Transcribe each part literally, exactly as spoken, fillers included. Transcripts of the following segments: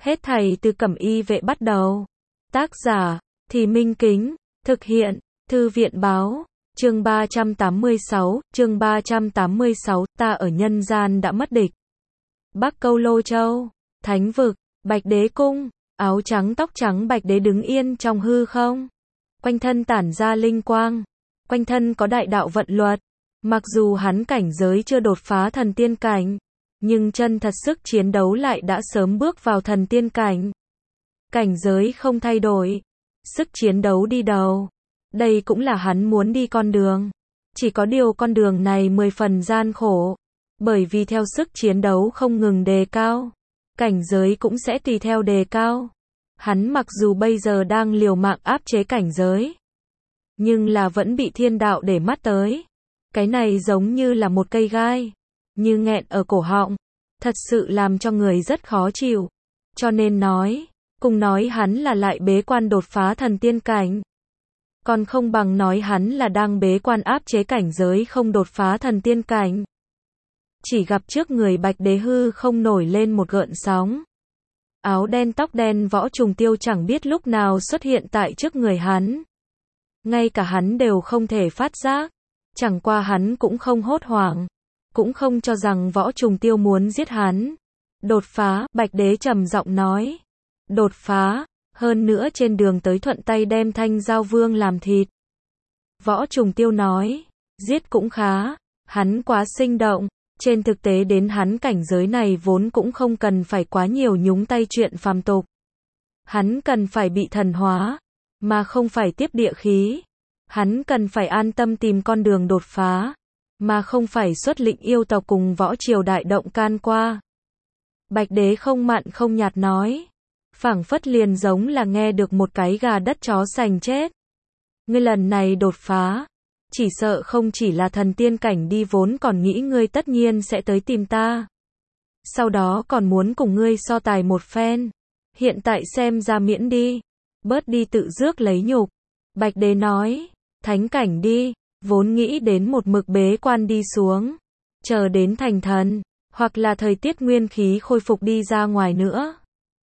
Hết thảy từ Cẩm Y Vệ bắt đầu. Tác giả, Thì Minh Kính, thực hiện, Thư viện Báo, chương ba trăm tám mươi sáu, chương ba trăm tám mươi sáu, ta ở nhân gian đã mất địch. Bắc Câu Lô Châu, Thánh Vực, Bạch Đế Cung, áo trắng tóc trắng Bạch Đế đứng yên trong hư không. Quanh thân tản ra linh quang, quanh thân có đại đạo vận luật. Mặc dù hắn cảnh giới chưa đột phá thần tiên cảnh, nhưng chân thật sức chiến đấu lại đã sớm bước vào thần tiên cảnh. Cảnh giới không thay đổi, sức chiến đấu đi đầu. Đây cũng là hắn muốn đi con đường. Chỉ có điều con đường này mười phần gian khổ, bởi vì theo sức chiến đấu không ngừng đề cao, cảnh giới cũng sẽ tùy theo đề cao. Hắn mặc dù bây giờ đang liều mạng áp chế cảnh giới, nhưng là vẫn bị thiên đạo để mắt tới. Cái này giống như là một cây gai, như nghẹn ở cổ họng, thật sự làm cho người rất khó chịu. Cho nên nói, cùng nói hắn là lại bế quan đột phá thần tiên cảnh, còn không bằng nói hắn là đang bế quan áp chế cảnh giới không đột phá thần tiên cảnh. Chỉ gặp trước người Bạch Đế hư không nổi lên một gợn sóng. Áo đen tóc đen Võ Trùng Tiêu chẳng biết lúc nào xuất hiện tại trước người hắn. Ngay cả hắn đều không thể phát giác. Chẳng qua hắn cũng không hốt hoảng, cũng không cho rằng Võ Trùng Tiêu muốn giết hắn. Đột phá, Bạch Đế trầm giọng nói. Đột phá, hơn nữa trên đường tới thuận tay đem Thanh Giao Vương làm thịt. Võ Trùng Tiêu nói, giết cũng khá, hắn quá sinh động. Trên thực tế đến hắn cảnh giới này vốn cũng không cần phải quá nhiều nhúng tay chuyện phàm tục. Hắn cần phải bị thần hóa, mà không phải tiếp địa khí. Hắn cần phải an tâm tìm con đường đột phá, mà không phải xuất lĩnh yêu tộc cùng võ triều đại động can qua. Bạch Đế không mặn không nhạt nói, phảng phất liền giống là nghe được một cái gà đất chó sành chết. Ngươi lần này đột phá, chỉ sợ không chỉ là thần tiên cảnh đi, vốn còn nghĩ ngươi tất nhiên sẽ tới tìm ta. Sau đó còn muốn cùng ngươi so tài một phen. Hiện tại xem ra miễn đi, bớt đi tự rước lấy nhục. Bạch Đế nói, thánh cảnh đi, vốn nghĩ đến một mực bế quan đi xuống, chờ đến thành thần, hoặc là thời tiết nguyên khí khôi phục đi ra ngoài nữa.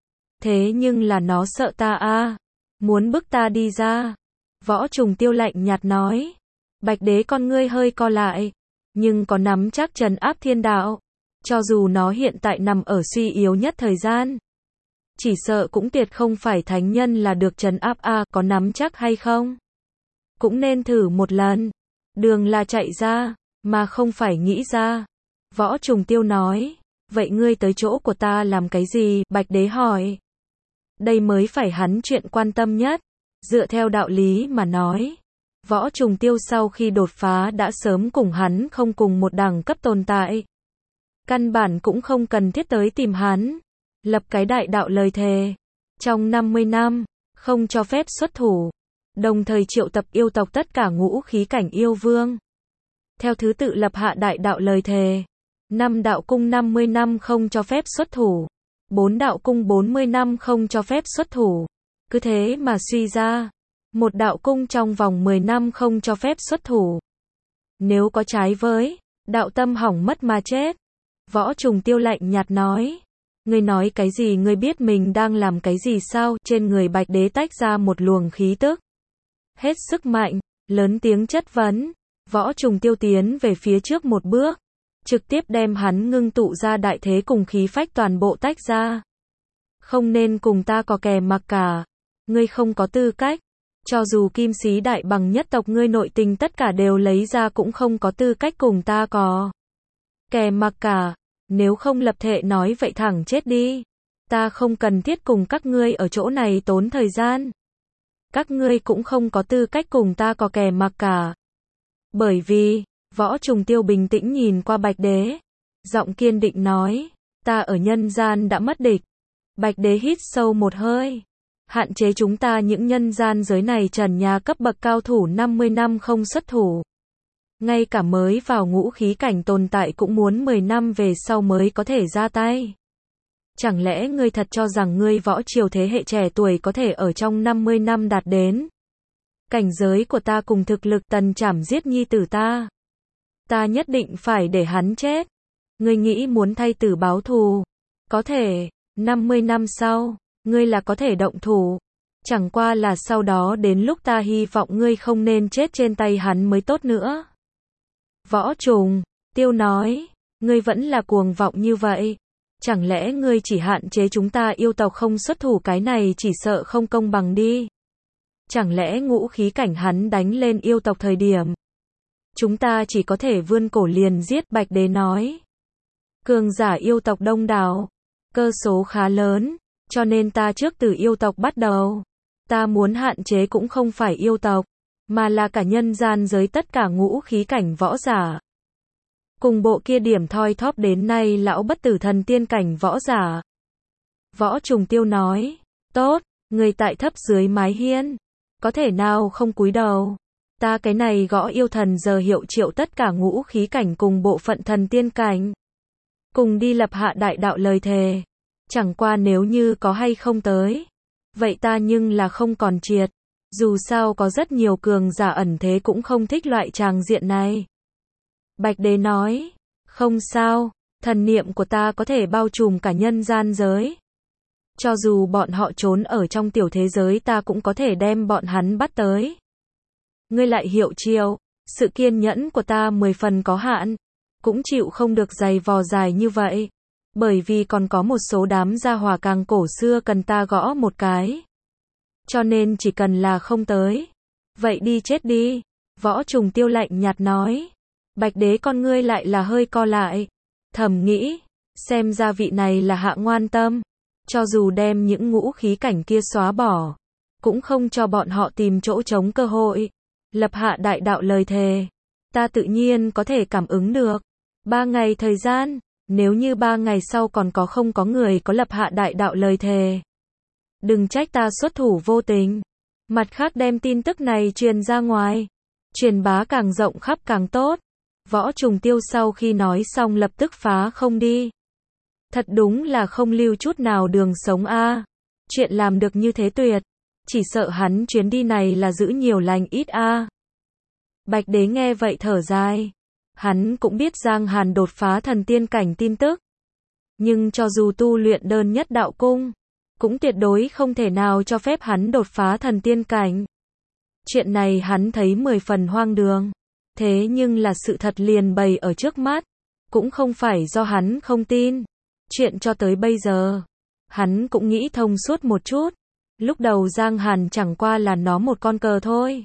Thế nhưng là nó sợ ta a, muốn bức ta đi ra. Võ Trùng Tiêu lạnh nhạt nói. Bạch Đế con ngươi hơi co lại, nhưng có nắm chắc trấn áp thiên đạo. Cho dù nó hiện tại nằm ở suy yếu nhất thời gian, chỉ sợ cũng tuyệt không phải thánh nhân là được trấn áp a, có nắm chắc hay không? Cũng nên thử một lần. Đường là chạy ra, mà không phải nghĩ ra. Võ Trùng Tiêu nói, vậy ngươi tới chỗ của ta làm cái gì? Bạch Đế hỏi. Đây mới phải hắn chuyện quan tâm nhất. Dựa theo đạo lý mà nói, Võ Trùng Tiêu sau khi đột phá đã sớm cùng hắn không cùng một đẳng cấp tồn tại. Căn bản cũng không cần thiết tới tìm hắn. Lập cái đại đạo lời thề. Trong năm mươi năm, không cho phép xuất thủ. Đồng thời triệu tập yêu tộc tất cả ngũ khí cảnh yêu vương. Theo thứ tự lập hạ đại đạo lời thề. Năm đạo cung năm mươi năm không cho phép xuất thủ. Bốn đạo cung bốn mươi năm không cho phép xuất thủ. Cứ thế mà suy ra. Một đạo cung trong vòng mười năm không cho phép xuất thủ. Nếu có trái với, đạo tâm hỏng mất mà chết. Võ Trùng Tiêu lạnh nhạt nói. Ngươi nói cái gì? Ngươi biết mình đang làm cái gì sao? Trên người Bạch Đế tách ra một luồng khí tức. Hết sức mạnh, lớn tiếng chất vấn. Võ Trùng Tiêu tiến về phía trước một bước, trực tiếp đem hắn ngưng tụ ra đại thế cùng khí phách toàn bộ tách ra. Không nên cùng ta có kè mặc cả. Ngươi không có tư cách. Cho dù Kim Sĩ Đại Bằng nhất tộc ngươi nội tình tất cả đều lấy ra cũng không có tư cách cùng ta có kè mặc cả. Nếu không lập thệ nói vậy thẳng chết đi. Ta không cần thiết cùng các ngươi ở chỗ này tốn thời gian. Các ngươi cũng không có tư cách cùng ta có kè mặc cả. Bởi vì, Võ Trùng Tiêu bình tĩnh nhìn qua Bạch Đế, giọng kiên định nói, ta ở nhân gian đã mất địch. Bạch Đế hít sâu một hơi. Hạn chế chúng ta những nhân gian giới này trần nhà cấp bậc cao thủ năm mươi năm không xuất thủ. Ngay cả mới vào ngũ khí cảnh tồn tại cũng muốn mười năm về sau mới có thể ra tay. Chẳng lẽ ngươi thật cho rằng ngươi võ triều thế hệ trẻ tuổi có thể ở trong năm mươi năm đạt đến cảnh giới của ta cùng thực lực tần trảm giết nhi tử ta? Ta nhất định phải để hắn chết. Ngươi nghĩ muốn thay tử báo thù? Có thể, năm mươi năm sau, ngươi là có thể động thủ. Chẳng qua là sau đó đến lúc ta hy vọng ngươi không nên chết trên tay hắn mới tốt nữa. Võ Trùng Tiêu nói, ngươi vẫn là cuồng vọng như vậy. Chẳng lẽ ngươi chỉ hạn chế chúng ta yêu tộc không xuất thủ, cái này chỉ sợ không công bằng đi. Chẳng lẽ ngũ khí cảnh hắn đánh lên yêu tộc thời điểm, chúng ta chỉ có thể vươn cổ liền giết? Bạch Đế nói, cường giả yêu tộc đông đảo, cơ số khá lớn, cho nên ta trước từ yêu tộc bắt đầu. Ta muốn hạn chế cũng không phải yêu tộc, mà là cả nhân gian giới tất cả ngũ khí cảnh võ giả. Cùng bộ kia điểm thoi thóp đến nay lão bất tử thần tiên cảnh võ giả. Võ Trùng Tiêu nói, tốt, người tại thấp dưới mái hiên, có thể nào không cúi đầu. Ta cái này gõ yêu thần giờ hiệu triệu tất cả ngũ khí cảnh cùng bộ phận thần tiên cảnh, cùng đi lập hạ đại đạo lời thề. Chẳng qua nếu như có hay không tới, vậy ta nhưng là không còn triệt. Dù sao có rất nhiều cường giả ẩn thế cũng không thích loại tràng diện này. Bạch Đế nói, không sao, thần niệm của ta có thể bao trùm cả nhân gian giới. Cho dù bọn họ trốn ở trong tiểu thế giới ta cũng có thể đem bọn hắn bắt tới. Ngươi lại hiệu triệu, sự kiên nhẫn của ta mười phần có hạn, cũng chịu không được giày vò dài như vậy. Bởi vì còn có một số đám gia hỏa càng cổ xưa cần ta gõ một cái. Cho nên chỉ cần là không tới, vậy đi chết đi. Võ Trùng Tiêu lạnh nhạt nói. Bạch Đế con ngươi lại là hơi co lại, thầm nghĩ, xem ra vị này là hạ ngoan tâm, cho dù đem những ngũ khí cảnh kia xóa bỏ, cũng không cho bọn họ tìm chỗ trống cơ hội. Lập hạ đại đạo lời thề, ta tự nhiên có thể cảm ứng được. Ba ngày thời gian, nếu như ba ngày sau còn có không có người có lập hạ đại đạo lời thề, đừng trách ta xuất thủ vô tình. Mặt khác đem tin tức này truyền ra ngoài, truyền bá càng rộng khắp càng tốt. Võ Trùng Tiêu sau khi nói xong lập tức phá không đi. Thật đúng là không lưu chút nào đường sống a. À. Chuyện làm được như thế tuyệt, chỉ sợ hắn chuyến đi này là giữ nhiều lành ít a. À. Bạch Đế nghe vậy thở dài. Hắn cũng biết Giang Hàn đột phá thần tiên cảnh tin tức, nhưng cho dù tu luyện đơn nhất đạo cung, cũng tuyệt đối không thể nào cho phép hắn đột phá thần tiên cảnh. Chuyện này hắn thấy mười phần hoang đường. Thế nhưng là sự thật liền bày ở trước mắt, cũng không phải do hắn không tin. Chuyện cho tới bây giờ, hắn cũng nghĩ thông suốt một chút. Lúc đầu Giang Hàn chẳng qua là nó một con cờ thôi.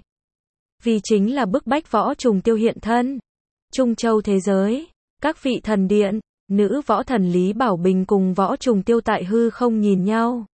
Vì chính là bức bách Võ Trùng Tiêu hiện thân. Trung Châu thế giới, các vị thần điện, nữ võ thần Lý Bảo Bình cùng Võ Trùng Tiêu tại hư không nhìn nhau.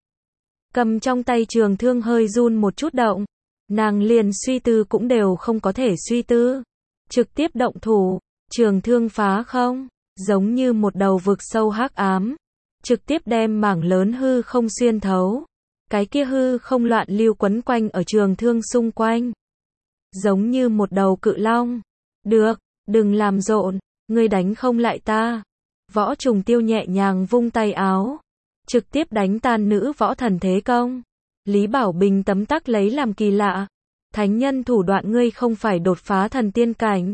Cầm trong tay trường thương hơi run một chút động. Nàng liền suy tư cũng đều không có thể suy tư. Trực tiếp động thủ, trường thương phá không, giống như một đầu vực sâu hắc ám, trực tiếp đem mảng lớn hư không xuyên thấu. Cái kia hư không loạn lưu quấn quanh ở trường thương xung quanh, giống như một đầu cự long. Được, đừng làm rộn, ngươi đánh không lại ta. Võ Trùng Tiêu nhẹ nhàng vung tay áo, trực tiếp đánh tan nữ võ thần thế công. Lý Bảo Bình tấm tắc lấy làm kỳ lạ. Thánh nhân thủ đoạn, ngươi không phải đột phá thần tiên cảnh,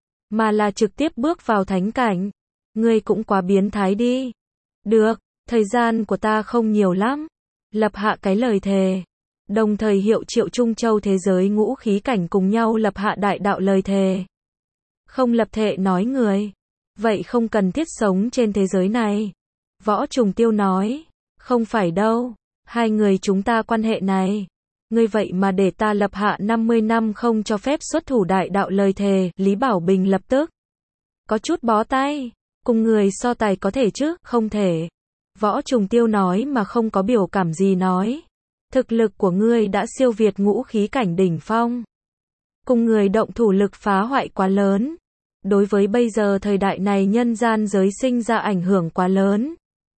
mà là trực tiếp bước vào thánh cảnh. Ngươi cũng quá biến thái đi. Được, thời gian của ta không nhiều lắm. Lập hạ cái lời thề, đồng thời hiệu triệu Trung Châu thế giới ngũ khí cảnh cùng nhau lập hạ đại đạo lời thề. Không lập thệ nói người, vậy không cần thiết sống trên thế giới này. Võ Trùng Tiêu nói, không phải đâu, hai người chúng ta quan hệ này, ngươi vậy mà để ta lập hạ năm mươi năm không cho phép xuất thủ đại đạo lời thề. Lý Bảo Bình lập tức có chút bó tay, cùng người so tài có thể chứ, không thể. Võ Trùng Tiêu nói mà không có biểu cảm gì nói, thực lực của ngươi đã siêu việt ngũ khí cảnh đỉnh phong, cùng người động thủ lực phá hoại quá lớn, đối với bây giờ thời đại này nhân gian giới sinh ra ảnh hưởng quá lớn.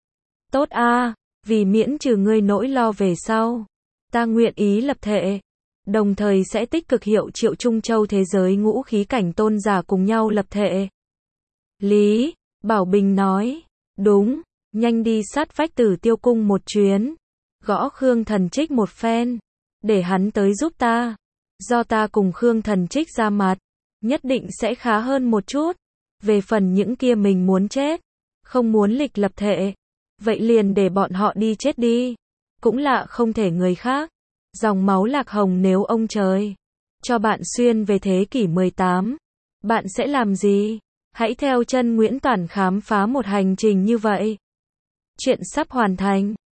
Tốt a, à, vì miễn trừ ngươi nỗi lo về sau, ta nguyện ý lập thệ, đồng thời sẽ tích cực hiệu triệu Trung Châu thế giới ngũ khí cảnh tôn giả cùng nhau lập thệ. Lý Bảo Bình nói, đúng, nhanh đi sát vách Tử Tiêu cung một chuyến, gõ Khương Thần Trích một phen, để hắn tới giúp ta, do ta cùng Khương Thần Trích ra mặt, nhất định sẽ khá hơn một chút. Về phần những kia mình muốn chết, không muốn lịch lập thệ, Vậy liền để bọn họ đi chết đi. Cũng lạ không thể người khác. Dòng máu Lạc Hồng nếu ông trời cho bạn xuyên về thế kỷ mười tám, bạn sẽ làm gì? Hãy theo chân Nguyễn Toản khám phá một hành trình như vậy. Chuyện sắp hoàn thành.